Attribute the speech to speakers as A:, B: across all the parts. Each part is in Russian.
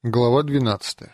A: Глава 12.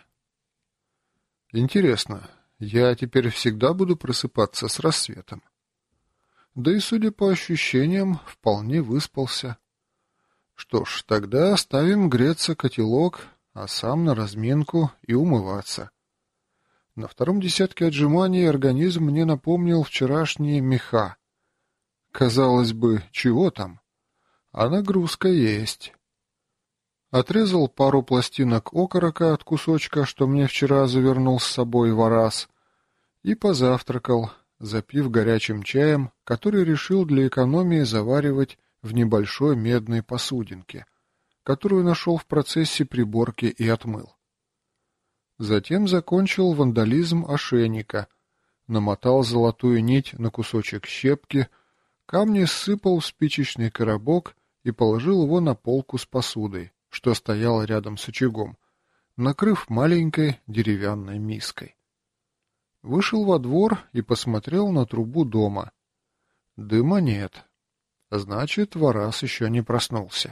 A: Интересно, я теперь всегда буду просыпаться с рассветом. Да и, судя по ощущениям, вполне выспался. Что ж, тогда оставим греться котелок, а сам на разминку и умываться. На втором десятке отжиманий организм мне напомнил вчерашние меха. Казалось бы, чего там? А нагрузка есть. Отрезал пару пластинок окорока от кусочка, что мне вчера завернул с собой Варас, и позавтракал, запив горячим чаем, который решил для экономии заваривать в небольшой медной посудинке, которую нашел в процессе приборки и отмыл. Затем закончил вандализм ошейника, намотал золотую нить на кусочек щепки, камни сыпал в спичечный коробок и положил его на полку с посудой, что стояла рядом с очагом, накрыв маленькой деревянной миской. Вышел во двор и посмотрел на трубу дома. Дыма нет. Значит, Варас еще не проснулся.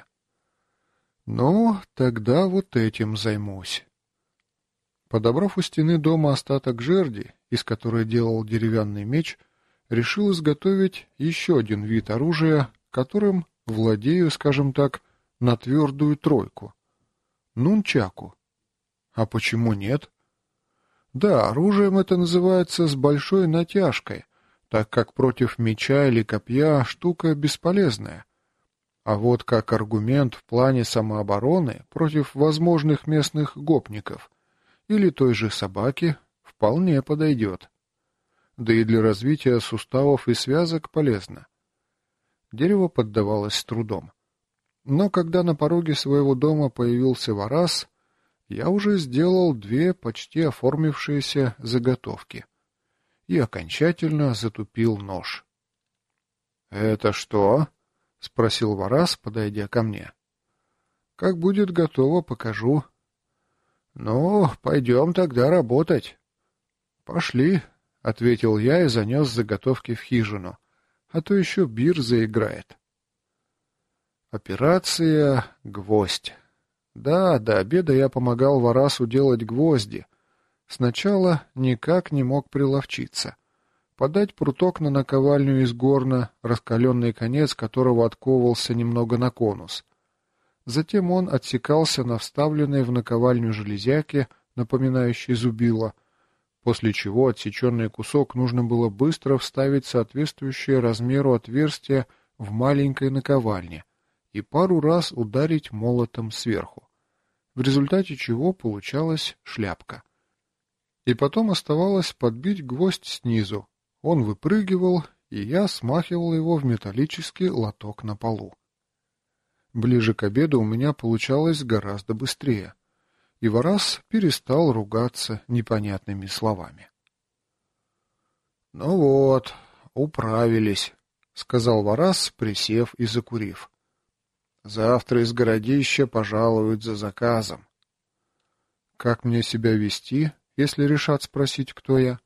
A: Ну, тогда вот этим займусь. Подобрав у стены дома остаток жерди, из которой делал деревянный меч, решил изготовить еще один вид оружия, которым владею, скажем так, на твердую тройку. Нунчаку. А почему нет? Да, оружием это называется с большой натяжкой, так как против меча или копья штука бесполезная. А вот как аргумент в плане самообороны против возможных местных гопников или той же собаки вполне подойдет. Да и для развития суставов и связок полезно. Дерево поддавалось с трудом. Но когда на пороге своего дома появился Варас, я уже сделал две почти оформившиеся заготовки и окончательно затупил нож. — Это что? — спросил Варас, подойдя ко мне. — Как будет готово, покажу. — Ну, пойдем тогда работать. — Пошли, — ответил я и занес заготовки в хижину, а то еще Бир заиграет. Операция «Гвоздь». Да, до обеда я помогал Варасу делать гвозди. Сначала никак не мог приловчиться. Подать пруток на наковальню из горна, раскаленный конец которого отковывался немного на конус. Затем он отсекался на вставленной в наковальню железяке, напоминающей зубило, после чего отсеченный кусок нужно было быстро вставить соответствующее размеру отверстие в маленькой наковальне и пару раз ударить молотом сверху, в результате чего получалась шляпка. И потом оставалось подбить гвоздь снизу. Он выпрыгивал, и я смахивал его в металлический лоток на полу. Ближе к обеду у меня получалось гораздо быстрее, и Варас перестал ругаться непонятными словами. — Ну вот, управились, — сказал Варас, присев и закурив. Завтра из городища пожалуют за заказом. Как мне себя вести, если решат спросить, кто я?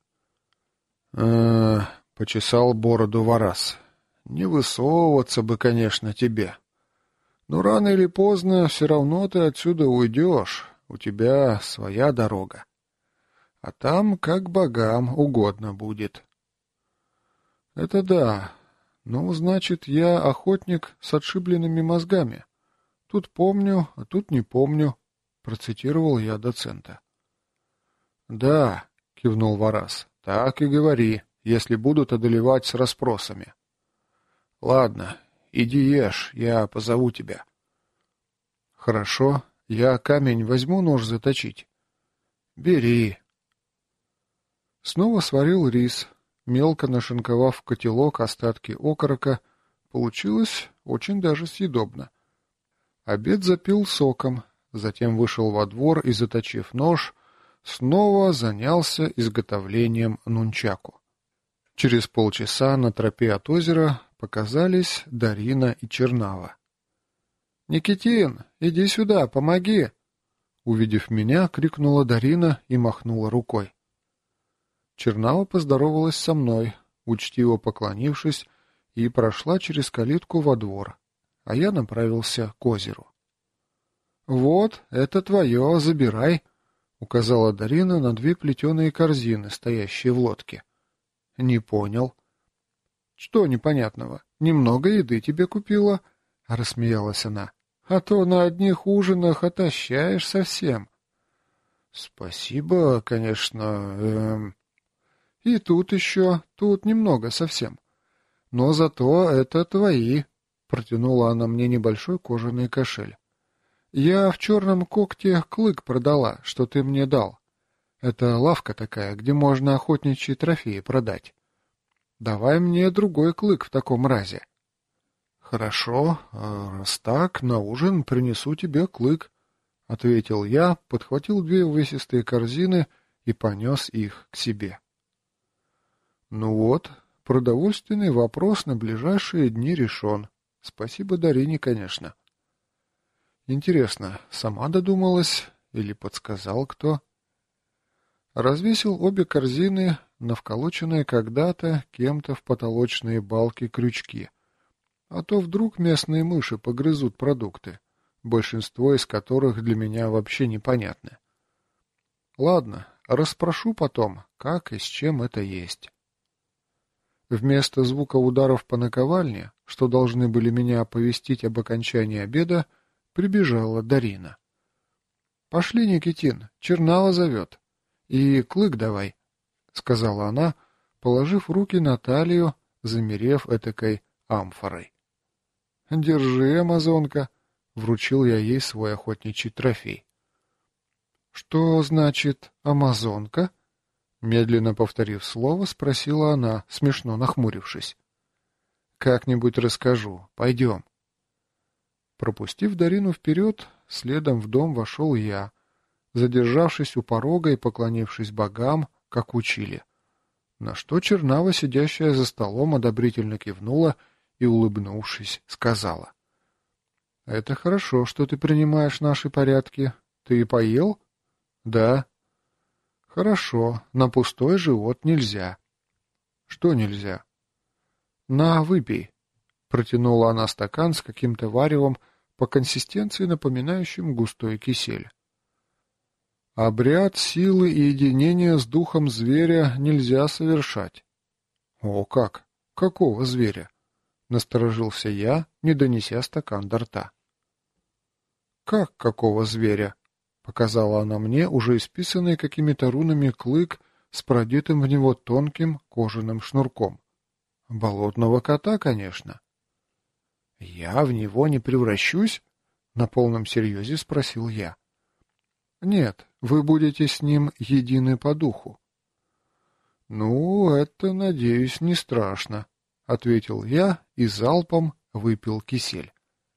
A: Почесал бороду Варас. Не высовываться бы, конечно, тебе. Но рано или поздно все равно ты отсюда уйдешь. У тебя своя дорога. А там как богам угодно будет. Это да. Ну, значит, я охотник с отшибленными мозгами. Тут помню, а тут не помню, процитировал я доцента. Да, кивнул Варас, так и говори, если будут одолевать с расспросами. Ладно, иди ешь, я позову тебя. Хорошо, я камень возьму нож заточить. Бери. Снова сварил рис. Мелко нашинковав в котелок остатки окорока, получилось очень даже съедобно. Обед запил соком, затем вышел во двор и, заточив нож, снова занялся изготовлением нунчаку. Через полчаса на тропе от озера показались Дарина и Чернава. — Никитин, иди сюда, помоги! Увидев меня, крикнула Дарина и махнула рукой. Чернава поздоровалась со мной, учтиво поклонившись, и прошла через калитку во двор, а я направился к озеру. «Вот, это твое, забирай», — указала Дарина на две плетеные корзины, стоящие в лодке. «Не понял». «Что непонятного? Немного еды тебе купила?» — рассмеялась она. «А то на одних ужинах отощаешь совсем». «Спасибо, конечно. И тут еще, тут немного совсем. Но зато это твои», — протянула она мне небольшой кожаный кошель. «Я в черном когте клык продала, что ты мне дал. Это лавка такая, где можно охотничьи трофеи продать. Давай мне другой клык в таком разе». «Хорошо, раз так, на ужин принесу тебе клык», — ответил я, подхватил две увесистые корзины и понес их к себе. Ну вот, продовольственный вопрос на ближайшие дни решен. Спасибо Дарине, конечно. Интересно, сама додумалась или подсказал кто? Развесил обе корзины на вколоченные когда-то кем-то в потолочные балки крючки. А то вдруг местные мыши погрызут продукты, большинство из которых для меня вообще непонятны. Ладно, расспрошу потом, как и с чем это есть. Вместо звука ударов по наковальне, что должны были меня оповестить об окончании обеда, прибежала Дарина. «Пошли, Никитин, Чернава зовет. И клык давай», — сказала она, положив руки на талию, замерев этакой амфорой. «Держи, амазонка», — вручил я ей свой охотничий трофей. «Что значит амазонка?» Медленно повторив слово, спросила она, смешно нахмурившись. «Как-нибудь расскажу. Пойдем». Пропустив Дарину вперед, следом в дом вошел я, задержавшись у порога и поклонившись богам, как учили. На что Чернава, сидящая за столом, одобрительно кивнула и, улыбнувшись, сказала. — Это хорошо, что ты принимаешь наши порядки. Ты поел? — Да. — Хорошо, на пустой живот нельзя. — Что нельзя? — На, выпей. Протянула она стакан с каким-то варевом, по консистенции напоминающим густой кисель. Обряд силы и единения с духом зверя нельзя совершать. — О, как? Какого зверя? — насторожился я, не донеся стакан до рта. — Как какого зверя? — показала она мне уже исписанный какими-то рунами клык с продетым в него тонким кожаным шнурком. — Болотного кота, конечно. — Я в него не превращусь? — на полном серьезе спросил я. — Нет, вы будете с ним едины по духу. — Ну, это, надеюсь, не страшно, — ответил я и залпом выпил кисель.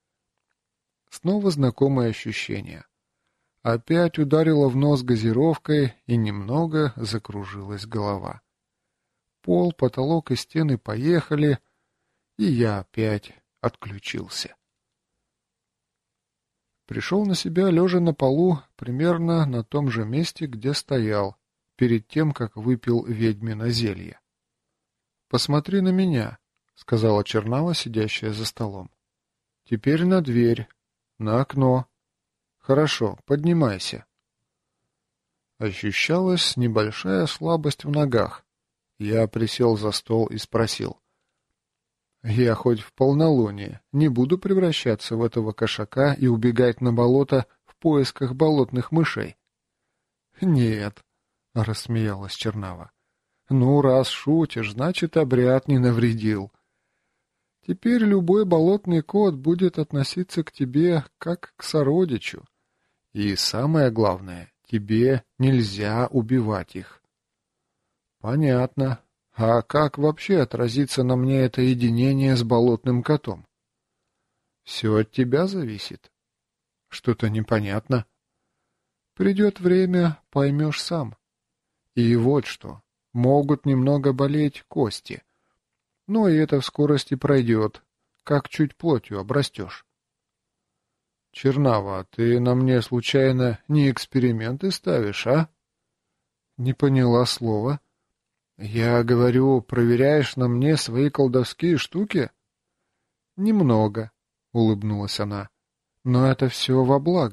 A: Снова знакомое ощущение. Опять ударило в нос газировкой, и немного закружилась голова. Пол, потолок и стены поехали, и я опять отключился. Пришел на себя, лежа на полу, примерно на том же месте, где стоял, перед тем, как выпил ведьмино зелье. — Посмотри на меня, — сказала Чернава, сидящая за столом. — Теперь на дверь, на окно. Хорошо, поднимайся. Ощущалась небольшая слабость в ногах. Я присел за стол и спросил. Я хоть в полнолуние не буду превращаться в этого кошака и убегать на болото в поисках болотных мышей. — Нет, — рассмеялась Чернава. — Ну, раз шутишь, значит, обряд не навредил. Теперь любой болотный кот будет относиться к тебе как к сородичу. И самое главное, тебе нельзя убивать их. — Понятно. А как вообще отразится на мне это единение с болотным котом? Все от тебя зависит. Что-то непонятно. Придет время, поймешь сам. И вот что. Могут немного болеть кости. Но и это в скорости пройдет, как чуть плотью обрастешь. Чернава, ты на мне случайно не эксперименты ставишь, а? Не поняла слова. Я говорю, проверяешь на мне свои колдовские штуки? Немного, улыбнулась она. Но это все во благо.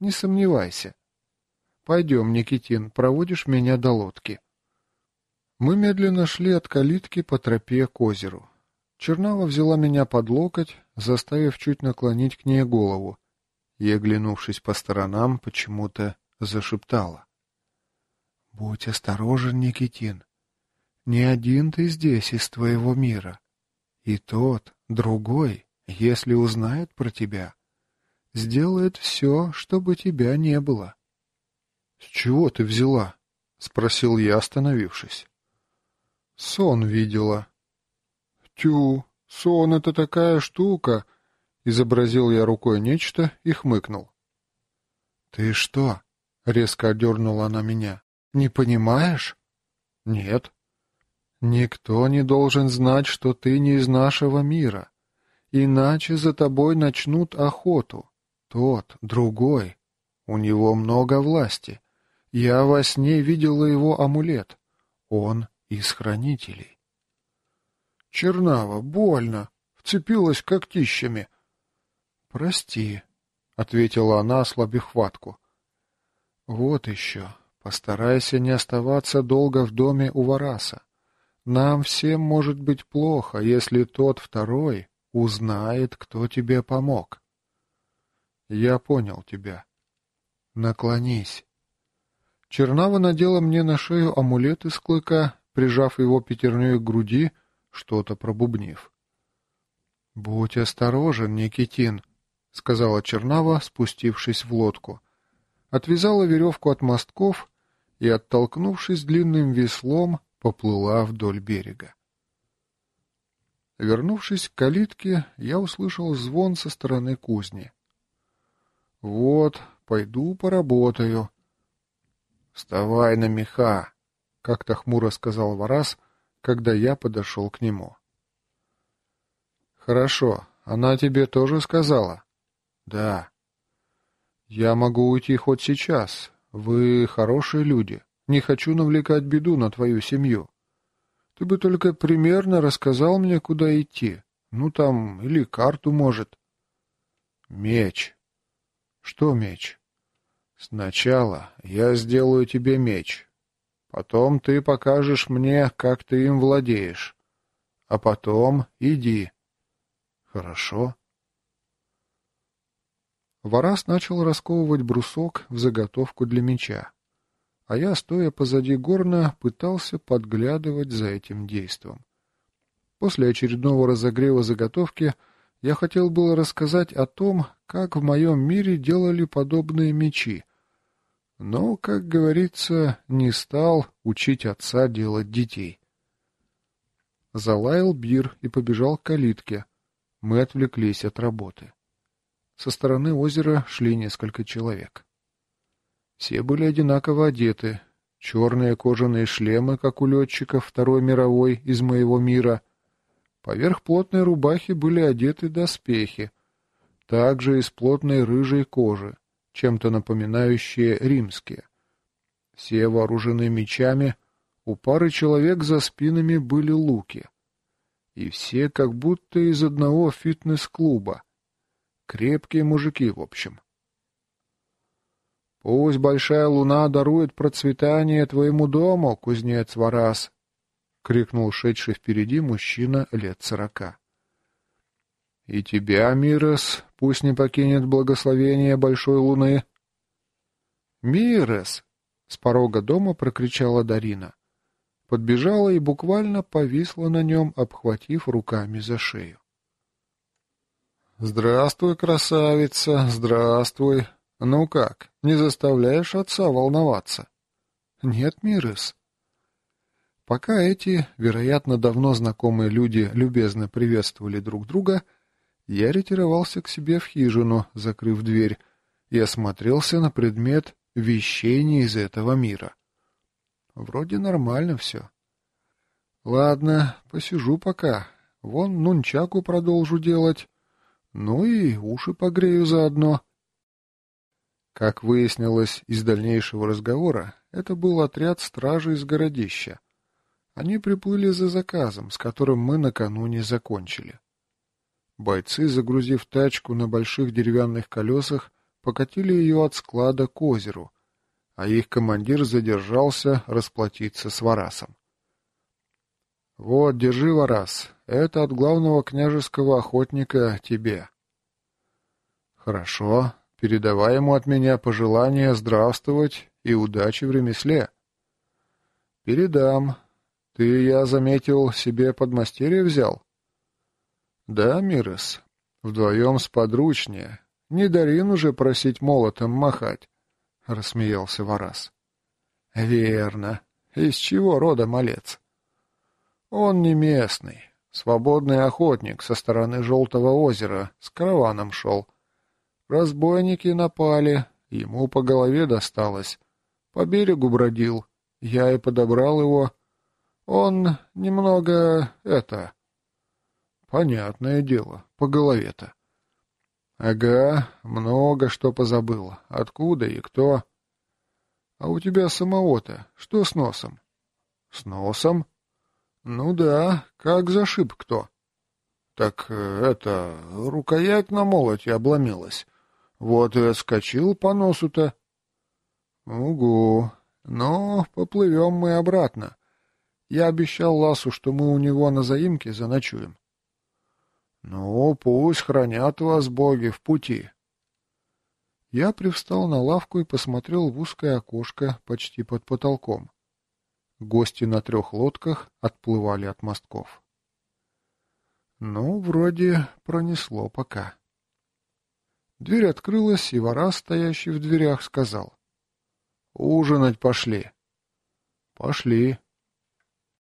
A: не сомневайся. Пойдем, Никитин, проводишь меня до лодки. Мы медленно шли от калитки по тропе к озеру. Чернава взяла меня под локоть, заставив чуть наклонить к ней голову, и, оглянувшись по сторонам, почему-то зашептала. — Будь осторожен, Никитин. Не один ты здесь из твоего мира. И тот, другой, если узнает про тебя, сделает все, чтобы тебя не было. — С чего ты взяла? — спросил я, остановившись. — Сон видела. — Тю, сон — это такая штука! — изобразил я рукой нечто и хмыкнул. — Ты что? — резко одернула она меня. — Не понимаешь? — Нет. — Никто не должен знать, что ты не из нашего мира. Иначе за тобой начнут охоту. Тот, другой. У него много власти. Я во сне видела его амулет. Он из хранителей. Чернава, больно. Вцепилась когтищами. Прости, — ответила она, ослабив хватку. Вот еще. Постарайся не оставаться долго в доме у Вараса. Нам всем может быть плохо, если тот второй узнает, кто тебе помог. Я понял тебя. Наклонись. Чернава надела мне на шею амулет из клыка, прижав его пятерней к груди, что-то пробубнив. — Будь осторожен, Никитин, — сказала Чернава, спустившись в лодку. Отвязала веревку от мостков и, оттолкнувшись длинным веслом, поплыла вдоль берега. Вернувшись к калитке, я услышал звон со стороны кузни. — Вот, пойду поработаю. — Вставай на меха, — как-то хмуро сказал Варас, когда я подошел к нему. — Хорошо, она тебе тоже сказала? — Да. — Я могу уйти хоть сейчас. Вы хорошие люди. Не хочу навлекать беду на твою семью. Ты бы только примерно рассказал мне, куда идти. Ну, там, или карту, может. Меч. Что меч? Сначала я сделаю тебе меч. Потом ты покажешь мне, как ты им владеешь. А потом иди. Хорошо? Варас начал расковывать брусок в заготовку для меча, а я, стоя позади горна, пытался подглядывать за этим действом. После очередного разогрева заготовки я хотел было рассказать о том, как в моем мире делали подобные мечи, но, как говорится, не стал учить отца делать детей. Залаял бир и побежал к калитке. Мы отвлеклись от работы. Со стороны озера шли несколько человек. Все были одинаково одеты. Черные кожаные шлемы, как у летчиков Второй мировой из моего мира. Поверх плотной рубахи были одеты доспехи, также из плотной рыжей кожи, чем-то напоминающие римские. Все вооружены мечами, у пары человек за спинами были луки. И все как будто из одного фитнес-клуба. Крепкие мужики, в общем. «Пусть большая луна дарует процветание твоему дому, кузнец Варас!» — крикнул шедший впереди мужчина лет 40. «И тебя, Мирес, пусть не покинет благословение большой луны!» «Мирес!» — с порога дома прокричала Дарина. Подбежала и буквально повисла на нем, обхватив руками за шею. «Здравствуй, красавица, здравствуй. Ну как, не заставляешь отца волноваться?» «Нет, Мирес». Пока эти, вероятно, давно знакомые люди любезно приветствовали друг друга, я ретировался к себе в хижину, закрыв дверь, и осмотрелся на предмет вещей не из этого мира. Вроде нормально все. Ладно, посижу пока. Вон нунчаку продолжу делать. Ну и уши погрею заодно. Как выяснилось из дальнейшего разговора, это был отряд стражи из городища. Они приплыли за заказом, с которым мы накануне закончили. Бойцы, загрузив тачку на больших деревянных колесах, покатили ее от склада к озеру, а их командир задержался расплатиться с Варасом. «Вот, держи, Варас, это от главного княжеского охотника тебе». «Хорошо, передавай ему от меня пожелания здравствовать и удачи в ремесле». «Передам. Ты, я заметил, себе подмастерье взял?» «Да, Мирос, вдвоем сподручнее. Не Дарин уже просить молотом махать», — рассмеялся Варас. «Верно. Из чего рода малец?» «Он не местный. Свободный охотник со стороны Желтого озера с караваном шел. Разбойники напали, ему по голове досталось. По берегу бродил. Я и подобрал его. Он немного... Понятное дело, по голове-то. Ага, много что позабыл. Откуда и кто. А у тебя самого-то что с носом? С носом? Ну да, как зашиб кто. Так рукоять на молоте обломилась. Вот и отскочил по носу-то. Угу. Ну, поплывем мы обратно. Я обещал Ласу, что мы у него на заимке заночуем. Ну, пусть хранят вас боги в пути. Я привстал на лавку и посмотрел в узкое окошко почти под потолком. Гости на 3 лодках отплывали от мостков. Ну, вроде пронесло пока. Дверь открылась, и Варас, стоящий в дверях, сказал: «Ужинать пошли». «Пошли».